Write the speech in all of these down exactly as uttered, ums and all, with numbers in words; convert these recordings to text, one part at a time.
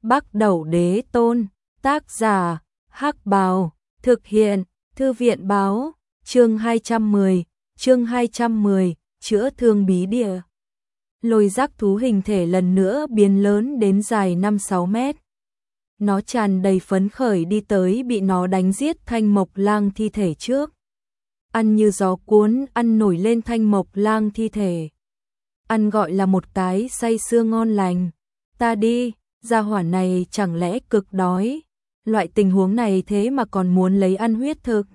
Bắc Đẩu Đế Tôn, tác giả, Hắc Bào, thực hiện, Thư viện báo, chương hai trăm mười, chương hai trăm mười, chữa thương bí địa. Lôi giác thú hình thể lần nữa biến lớn đến dài năm sáu mét. Nó tràn đầy phấn khởi đi tới bị nó đánh giết Thanh Mộc Lang thi thể trước. Ăn như gió cuốn, ăn nổi lên Thanh Mộc Lang thi thể. Ăn gọi là một cái say sưa ngon lành. Ta đi, gia hỏa này chẳng lẽ cực đói. Loại tình huống này thế mà còn muốn lấy ăn huyết thực.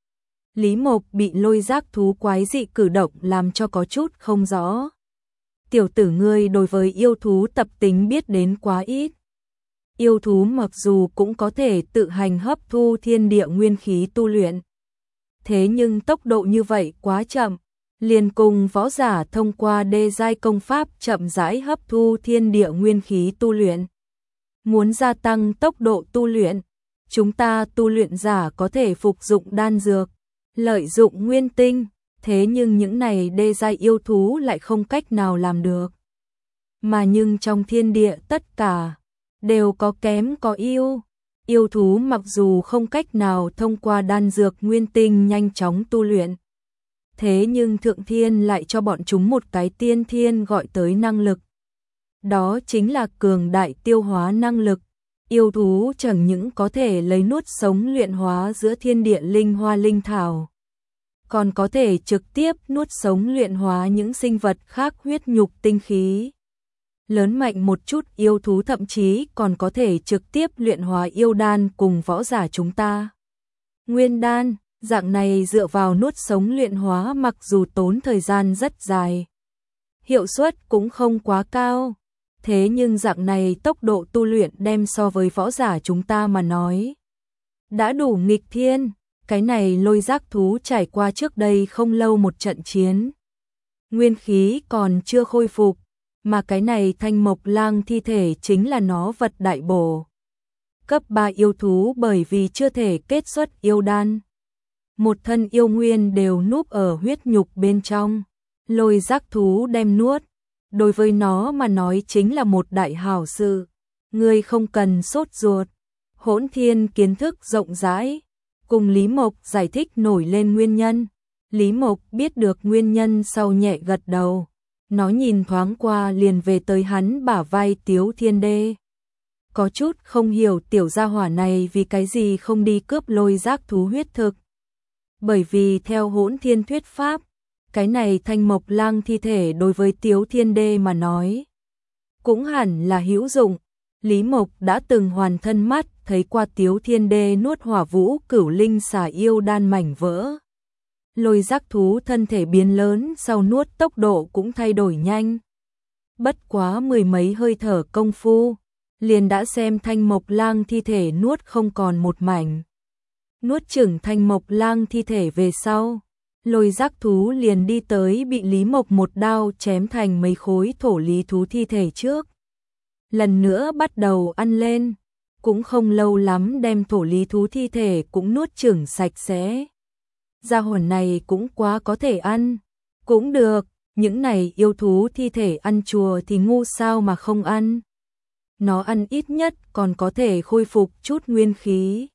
Lý Mộc bị lôi giác thú quái dị cử động làm cho có chút không rõ. Tiểu tử ngươi đối với yêu thú tập tính biết đến quá ít. Yêu thú mặc dù cũng có thể tự hành hấp thu thiên địa nguyên khí tu luyện. Thế nhưng tốc độ như vậy quá chậm, liền cùng võ giả thông qua đê giai công pháp chậm rãi hấp thu thiên địa nguyên khí tu luyện. Muốn gia tăng tốc độ tu luyện, chúng ta tu luyện giả có thể phục dụng đan dược, lợi dụng nguyên tinh, thế nhưng những này đê giai yêu thú lại không cách nào làm được. Mà nhưng trong thiên địa tất cả đều có kém có ưu. Yêu thú mặc dù không cách nào thông qua đan dược nguyên tinh nhanh chóng tu luyện, thế nhưng Thượng Thiên lại cho bọn chúng một cái tiên thiên gọi tới năng lực. Đó chính là cường đại tiêu hóa năng lực. Yêu thú chẳng những có thể lấy nuốt sống luyện hóa giữa thiên địa linh hoa linh thảo, còn có thể trực tiếp nuốt sống luyện hóa những sinh vật khác huyết nhục tinh khí. Lớn mạnh một chút yêu thú thậm chí còn có thể trực tiếp luyện hóa yêu đan cùng võ giả chúng ta. Nguyên đan, dạng này dựa vào nuốt sống luyện hóa mặc dù tốn thời gian rất dài, hiệu suất cũng không quá cao. Thế nhưng dạng này tốc độ tu luyện đem so với võ giả chúng ta mà nói đã đủ nghịch thiên. Cái này lôi giác thú trải qua trước đây không lâu một trận chiến, nguyên khí còn chưa khôi phục, mà cái này Thanh Mộc Lang thi thể chính là nó vật đại bổ. Cấp ba yêu thú bởi vì chưa thể kết xuất yêu đan, một thân yêu nguyên đều núp ở huyết nhục bên trong, lôi giác thú đem nuốt, đối với nó mà nói chính là một đại hảo sự. Ngươi không cần sốt ruột. Hỗn Thiên kiến thức rộng rãi, cùng Lý Mộc giải thích nổi lên nguyên nhân. Lý Mộc biết được nguyên nhân sau nhẹ gật đầu. Nó nhìn thoáng qua liền về tới hắn bả vai Tiếu Thiên Đê. Có chút không hiểu tiểu gia hỏa này vì cái gì không đi cướp lôi giác thú huyết thực. Bởi vì theo Hỗn Thiên thuyết pháp, cái này Thanh Mộc Lang thi thể đối với Tiếu Thiên Đê mà nói cũng hẳn là hữu dụng. Lý Mộc đã từng hoàn thân mắt thấy qua Tiếu Thiên Đê nuốt hỏa vũ cửu linh xà yêu đan mảnh vỡ. Lôi giác thú thân thể biến lớn sau nuốt tốc độ cũng thay đổi nhanh. Bất quá mười mấy hơi thở công phu, liền đã xem Thanh Mộc Lang thi thể nuốt không còn một mảnh. Nuốt chửng Thanh Mộc Lang thi thể về sau, lôi giác thú liền đi tới bị Lý Mộc một đao chém thành mấy khối thổ lý thú thi thể trước. Lần nữa bắt đầu ăn lên, cũng không lâu lắm đem thổ lý thú thi thể cũng nuốt chửng sạch sẽ. Gia hỏa này cũng quá có thể ăn. Cũng được, những này yêu thú thi thể ăn chùa thì ngu sao mà không ăn. Nó ăn ít nhất còn có thể khôi phục chút nguyên khí.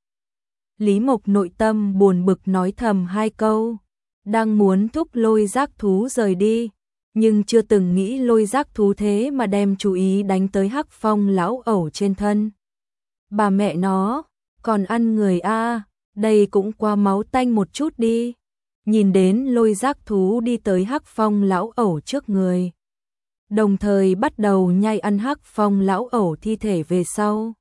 Lý Mộc nội tâm buồn bực nói thầm hai câu, đang muốn thúc lôi giác thú rời đi, nhưng chưa từng nghĩ lôi giác thú thế mà đem chú ý đánh tới Hắc Phong lão ẩu trên thân. Bà mẹ nó, còn ăn người a, đây cũng qua máu tanh một chút đi. Nhìn đến lôi giác thú đi tới Hắc Phong lão ẩu trước người, đồng thời bắt đầu nhai ăn Hắc Phong lão ẩu thi thể về sau,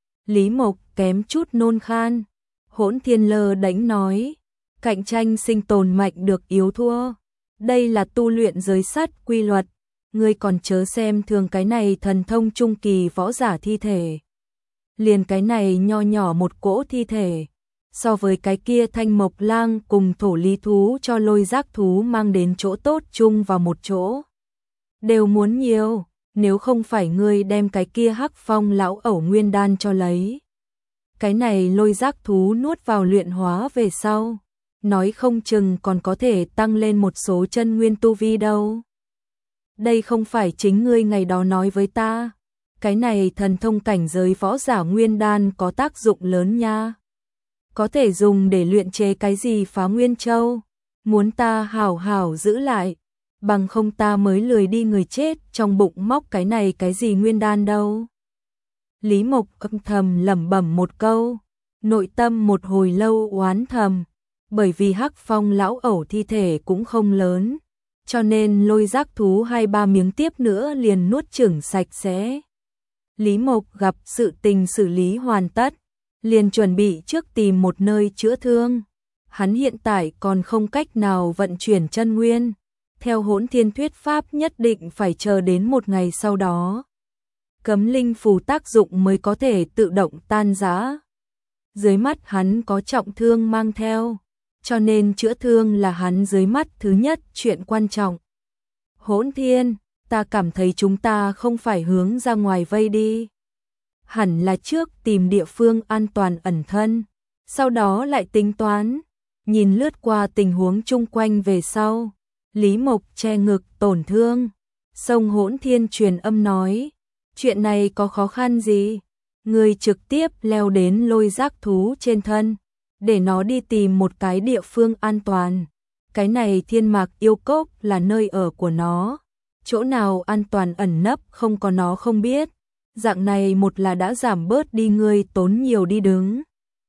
Lý Mộc kém chút nôn khan. Hỗn Thiên lơ đánh nói, cạnh tranh sinh tồn mạnh được yếu thua, đây là tu luyện giới sắt quy luật, ngươi còn chớ xem thường cái này thần thông trung kỳ võ giả thi thể. Liền cái này nho nhỏ một cỗ thi thể, so với cái kia Thanh Mộc Lang cùng thổ lý thú cho lôi giác thú mang đến chỗ tốt chung vào một chỗ, đều muốn nhiều. Nếu không phải ngươi đem cái kia Hắc Phong lão ẩu nguyên đan cho lấy, cái này lôi giác thú nuốt vào luyện hóa về sau, nói không chừng còn có thể tăng lên một số chân nguyên tu vi đâu. Đây không phải chính ngươi ngày đó nói với ta, cái này thần thông cảnh giới võ giả nguyên đan có tác dụng lớn nha. Có thể dùng để luyện chế cái gì Phá Nguyên Châu, muốn ta hảo hảo giữ lại, bằng không ta mới lười đi người chết trong bụng móc cái này cái gì nguyên đan đâu. Lý Mộc âm thầm lẩm bẩm một câu, nội tâm một hồi lâu oán thầm, bởi vì Hắc Phong lão ẩu thi thể cũng không lớn, cho nên Lôi Giác thú hai ba miếng tiếp nữa liền nuốt chửng sạch sẽ. Lý Mộc gặp sự tình xử lý hoàn tất, liền chuẩn bị trước tìm một nơi chữa thương. Hắn hiện tại còn không cách nào vận chuyển chân nguyên, theo Hỗn Thiên thuyết pháp nhất định phải chờ đến một ngày sau đó. Cấm linh phù tác dụng mới có thể tự động tan rã. Dưới mắt hắn có trọng thương mang theo, cho nên chữa thương là hắn dưới mắt thứ nhất chuyện quan trọng. Hỗn Thiên, ta cảm thấy chúng ta không phải hướng ra ngoài vây đi. Hẳn là trước tìm địa phương an toàn ẩn thân, sau đó lại tính toán. Nhìn lướt qua tình huống chung quanh về sau, Lý Mộc che ngực tổn thương. Sông Hỗn Thiên truyền âm nói, chuyện này có khó khăn gì? Người trực tiếp leo đến Lôi Giác thú trên thân, để nó đi tìm một cái địa phương an toàn. Cái này Thiên Mạc Yêu Cốc là nơi ở của nó, chỗ nào an toàn ẩn nấp không có nó không biết. Dạng này một là đã giảm bớt đi người tốn nhiều đi đứng,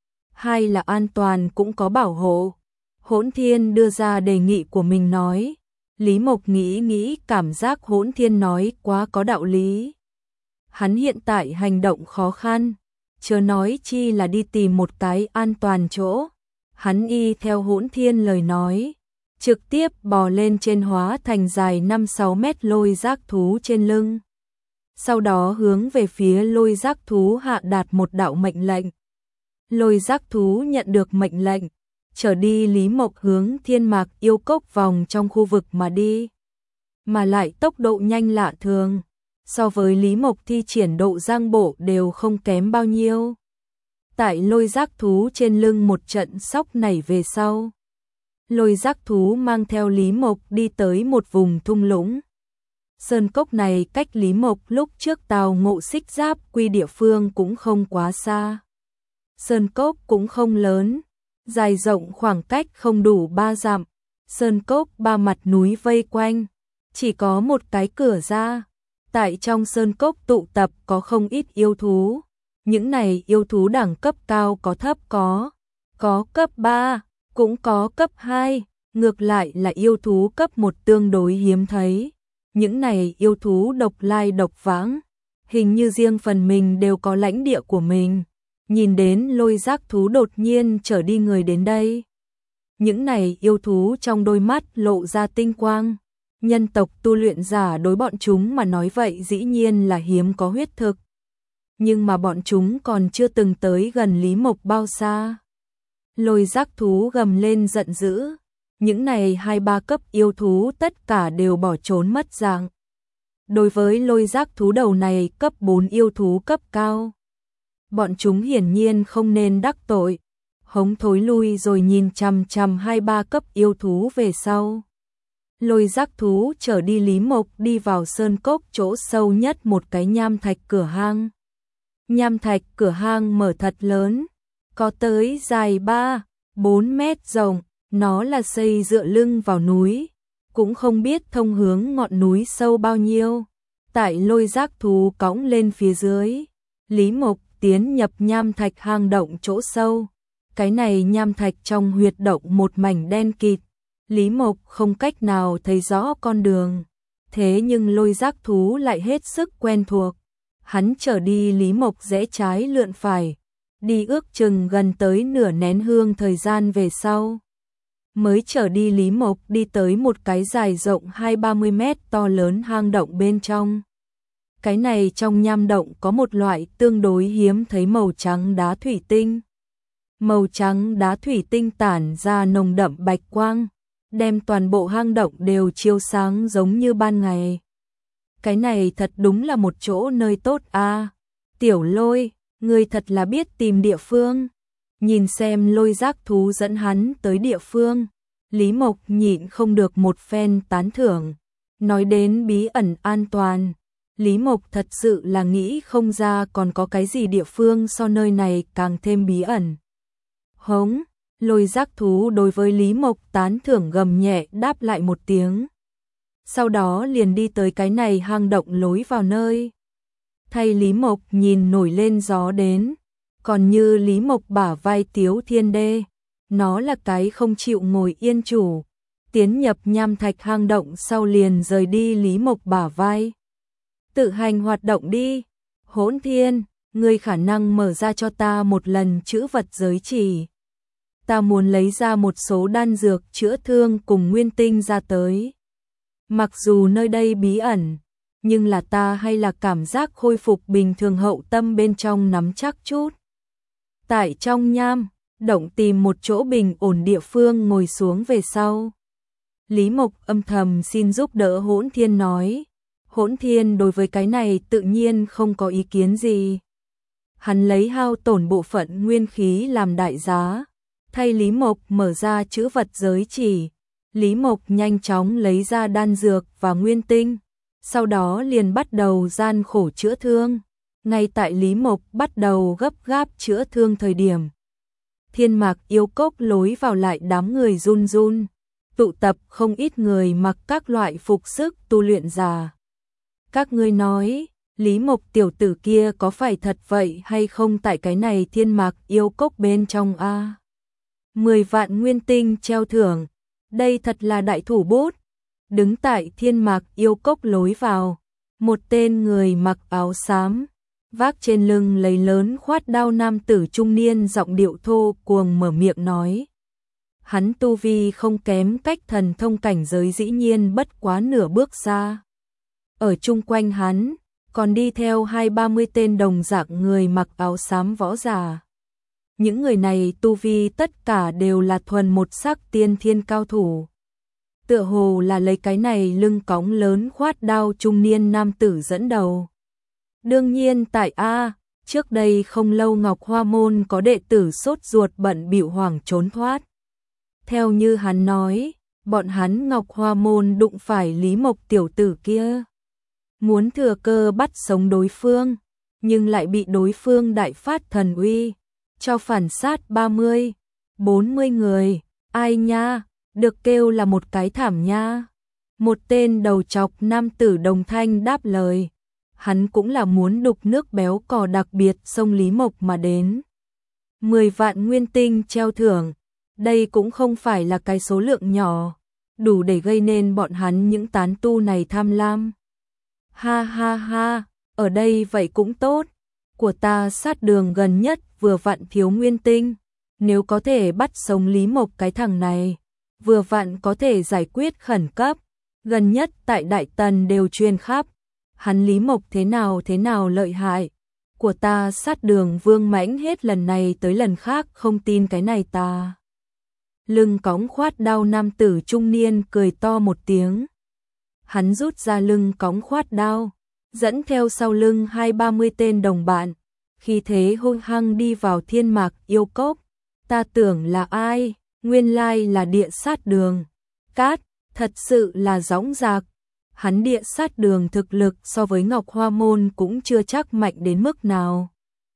hai là an toàn cũng có bảo hộ. Hỗn Thiên đưa ra đề nghị của mình nói. Lý Mộc nghĩ nghĩ cảm giác Hỗn Thiên nói quá có đạo lý. Hắn hiện tại hành động khó khăn, chớ nói chi là đi tìm một cái an toàn chỗ. Hắn y theo Hỗn Thiên lời nói, trực tiếp bò lên trên hóa thành dài năm sáu mét Lôi Giác thú trên lưng. Sau đó hướng về phía Lôi Giác thú hạ đạt một đạo mệnh lệnh. Lôi Giác thú nhận được mệnh lệnh, trở đi Lý Mộc hướng Thiên Mạc Yêu Cốc vòng trong khu vực mà đi. Mà lại tốc độ nhanh lạ thường, so với Lý Mộc thi triển độ giang bộ đều không kém bao nhiêu. Tại Lôi Giác thú trên lưng một trận sóc nảy về sau, Lôi Giác thú mang theo Lý Mộc đi tới một vùng thung lũng. Sơn cốc này cách Lý Mộc lúc trước Tào Ngộ Xích Giáp quy địa phương cũng không quá xa. Sơn cốc cũng không lớn, dài rộng khoảng cách không đủ ba dặm. Sơn cốc ba mặt núi vây quanh, chỉ có một cái cửa ra. Tại trong sơn cốc tụ tập có không ít yêu thú. Những này yêu thú đẳng cấp cao có thấp có, có cấp ba, cũng có cấp hai, ngược lại là yêu thú cấp một tương đối hiếm thấy. Những này yêu thú độc lai độc vãng, hình như riêng phần mình đều có lãnh địa của mình. Nhìn đến Lôi Giác thú đột nhiên trở đi người đến đây. Những này yêu thú trong đôi mắt lộ ra tinh quang. Nhân tộc tu luyện giả đối bọn chúng mà nói vậy dĩ nhiên là hiếm có huyết thực. Nhưng mà bọn chúng còn chưa từng tới gần Lý Mộc bao xa. Lôi Giác thú gầm lên giận dữ. Những này hai ba cấp yêu thú tất cả đều bỏ trốn mất dạng. Đối với Lôi Giác thú đầu này cấp bốn yêu thú cấp cao, bọn chúng hiển nhiên không nên đắc tội. Hống thối lui rồi nhìn chằm chằm hai ba cấp yêu thú về sau. Lôi Giác thú trở đi Lý Mộc đi vào sơn cốc chỗ sâu nhất một cái nham thạch cửa hang. Nham thạch cửa hang mở thật lớn, có tới dài ba, bốn mét rộng. Nó là xây dựa lưng vào núi, cũng không biết thông hướng ngọn núi sâu bao nhiêu. Tại Lôi Giác thú cõng lên phía dưới, Lý Mộc tiến nhập nham thạch hang động chỗ sâu. Cái này nham thạch trong huyệt động một mảnh đen kịt, Lý Mộc không cách nào thấy rõ con đường. Thế nhưng Lôi Giác thú lại hết sức quen thuộc. Hắn trở đi Lý Mộc rẽ trái lượn phải, đi ước chừng gần tới nửa nén hương thời gian về sau. Mới trở đi Lý Mộc đi tới một cái dài rộng hai ba mươi mét to lớn hang động bên trong. Cái này trong nham động có một loại tương đối hiếm thấy màu trắng đá thủy tinh. Màu trắng đá thủy tinh tản ra nồng đậm bạch quang, đem toàn bộ hang động đều chiếu sáng giống như ban ngày. Cái này thật đúng là một chỗ nơi tốt a. À. Tiểu Lôi, ngươi thật là biết tìm địa phương. Nhìn xem Lôi Giác thú dẫn hắn tới địa phương, Lý Mộc nhịn không được một phen tán thưởng. Nói đến bí ẩn an toàn, Lý Mộc thật sự là nghĩ không ra còn có cái gì địa phương so nơi này càng thêm bí ẩn. Hống, Lôi giác thú đối với Lý Mộc tán thưởng gầm nhẹ đáp lại một tiếng. Sau đó liền đi tới cái này hang động lối vào nơi. Thay Lý Mộc nhìn nổi lên gió đến, còn như Lý Mộc bả vai Tiếu Thiên Đê, nó là cái không chịu ngồi yên chủ. Tiến nhập nham thạch hang động sau liền rời đi Lý Mộc bả vai. Tự hành hoạt động đi, Hỗn Thiên, ngươi khả năng mở ra cho ta một lần chữ vật giới chỉ. Ta muốn lấy ra một số đan dược chữa thương cùng nguyên tinh ra tới. Mặc dù nơi đây bí ẩn, nhưng là ta hay là cảm giác khôi phục bình thường hậu tâm bên trong nắm chắc chút. Tại trong nham, động tìm một chỗ bình ổn địa phương ngồi xuống về sau. Lý Mộc âm thầm xin giúp đỡ Hỗn Thiên nói. Hỗn Thiên đối với cái này tự nhiên không có ý kiến gì. Hắn lấy hao tổn bộ phận nguyên khí làm đại giá, thay Lý Mộc mở ra chữ vật giới chỉ. Lý Mộc nhanh chóng lấy ra đan dược và nguyên tinh, sau đó liền bắt đầu gian khổ chữa thương. Ngay tại Lý Mộc bắt đầu gấp gáp chữa thương thời điểm, Thiên Mạc Yêu Cốc lối vào lại đám người run run, tụ tập không ít người mặc các loại phục sức tu luyện giả. Các ngươi nói, Lý Mộc tiểu tử kia có phải thật vậy hay không tại cái này Thiên Mạc Yêu Cốc bên trong a? mười vạn nguyên tinh treo thưởng, đây thật là đại thủ bút. Đứng tại Thiên Mạc Yêu Cốc lối vào, một tên người mặc áo xám, vác trên lưng lấy lớn khoát đao nam tử trung niên giọng điệu thô cuồng mở miệng nói. Hắn tu vi không kém cách thần thông cảnh giới dĩ nhiên bất quá nửa bước ra. Ở chung quanh hắn, còn đi theo hai ba mươi tên đồng dạng người mặc áo xám võ giả. Những người này tu vi tất cả đều là thuần một sắc tiên thiên cao thủ. Tựa hồ là lấy cái này lưng cõng lớn khoát đao trung niên nam tử dẫn đầu. Đương nhiên tại A, trước đây không lâu Ngọc Hoa Môn có đệ tử sốt ruột bận bịu hoảng trốn thoát. Theo như hắn nói, bọn hắn Ngọc Hoa Môn đụng phải Lý Mộc tiểu tử kia. Muốn thừa cơ bắt sống đối phương, nhưng lại bị đối phương đại phát thần uy, cho phản sát ba mươi, bốn mươi người. Ai nha, được kêu là một cái thảm nha. Một tên đầu chọc nam tử đồng thanh đáp lời. Hắn cũng là muốn đục nước béo cò đặc biệt sông Lý Mộc mà đến. mười vạn nguyên tinh treo thưởng, đây cũng không phải là cái số lượng nhỏ, đủ để gây nên bọn hắn những tán tu này tham lam. Ha ha ha, ở đây vậy cũng tốt, của ta sát đường gần nhất vừa vặn thiếu nguyên tinh, nếu có thể bắt sống Lý Mộc cái thằng này, vừa vặn có thể giải quyết khẩn cấp, gần nhất tại Đại Tần đều truyền khắp, hắn Lý Mộc thế nào thế nào lợi hại, của ta sát đường vương mãnh hết lần này tới lần khác không tin cái này ta. Lưng cõng khoát đao nam tử trung niên cười to một tiếng. Hắn rút ra lưng cõng khoát đao, dẫn theo sau lưng hai ba mươi tên đồng bạn, khi thế hung hăng đi vào Thiên Mạc Yêu Cốc. Ta tưởng là ai, nguyên lai là địa sát đường. Cát, thật sự là dõng dạc. Hắn địa sát đường thực lực so với Ngọc Hoa Môn cũng chưa chắc mạnh đến mức nào.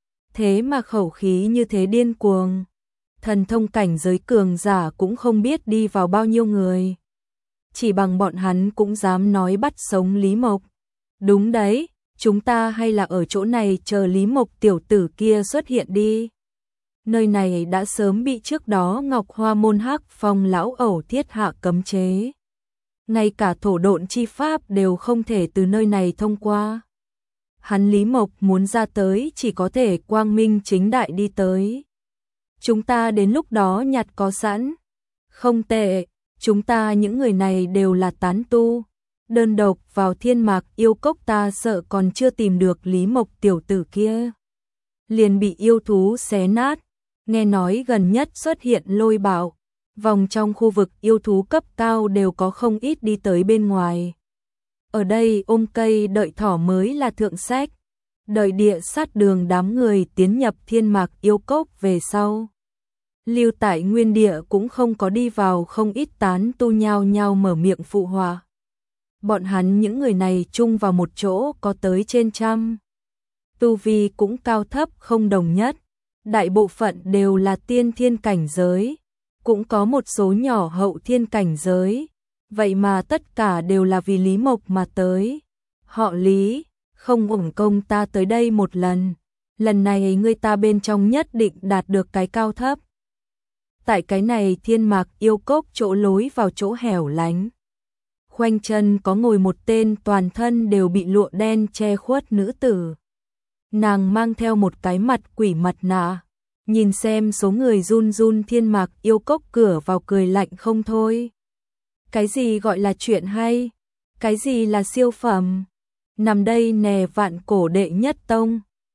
Thế mà khẩu khí như thế điên cuồng. Thần thông cảnh giới cường giả cũng không biết đi vào bao nhiêu người. Chỉ bằng bọn hắn cũng dám nói bắt sống Lý Mộc. Đúng đấy, chúng ta hay là ở chỗ này chờ Lý Mộc tiểu tử kia xuất hiện đi. Nơi này đã sớm bị trước đó Ngọc Hoa Môn Hắc Phong lão ẩu thiết hạ cấm chế. Ngay cả thổ độn chi pháp đều không thể từ nơi này thông qua. Hắn Lý Mộc muốn ra tới chỉ có thể quang minh chính đại đi tới. Chúng ta đến lúc đó nhặt có sẵn. Không tệ, chúng ta những người này đều là tán tu. Đơn độc vào Thiên Mạc Yêu Cốc ta sợ còn chưa tìm được Lý Mộc tiểu tử kia. Liền bị yêu thú xé nát. Nghe nói gần nhất xuất hiện lôi bạo. Vòng trong khu vực yêu thú cấp cao đều có không ít đi tới bên ngoài. Ở đây ôm cây đợi thỏ mới là thượng sách. Đợi địa sát đường đám người tiến nhập Thiên Mạc Yêu Cốc về sau. Lưu tại nguyên địa cũng không có đi vào, không ít tán tu nhao nhao mở miệng phụ họa. Bọn hắn những người này chung vào một chỗ có tới trên trăm. Tu vi cũng cao thấp không đồng nhất. Đại bộ phận đều là tiên thiên cảnh giới. Cũng có một số nhỏ hậu thiên cảnh giới. Vậy mà tất cả đều là vì Lý Mộc mà tới. Họ Lý, không uổng công ta tới đây một lần. Lần này người ta bên trong nhất định đạt được cái cao thấp. Tại cái này thiên mạc yêu cốc chỗ lối vào chỗ hẻo lánh. Khoanh chân có ngồi một tên toàn thân đều bị lụa đen che khuất nữ tử. Nàng mang theo một cái mặt quỷ mặt nạ. Nhìn xem số người run run thiên mạc yêu cốc cửa vào cười lạnh không thôi. Cái gì gọi là chuyện hay? Cái gì là siêu phẩm? Nằm đây nè vạn cổ đệ nhất tông.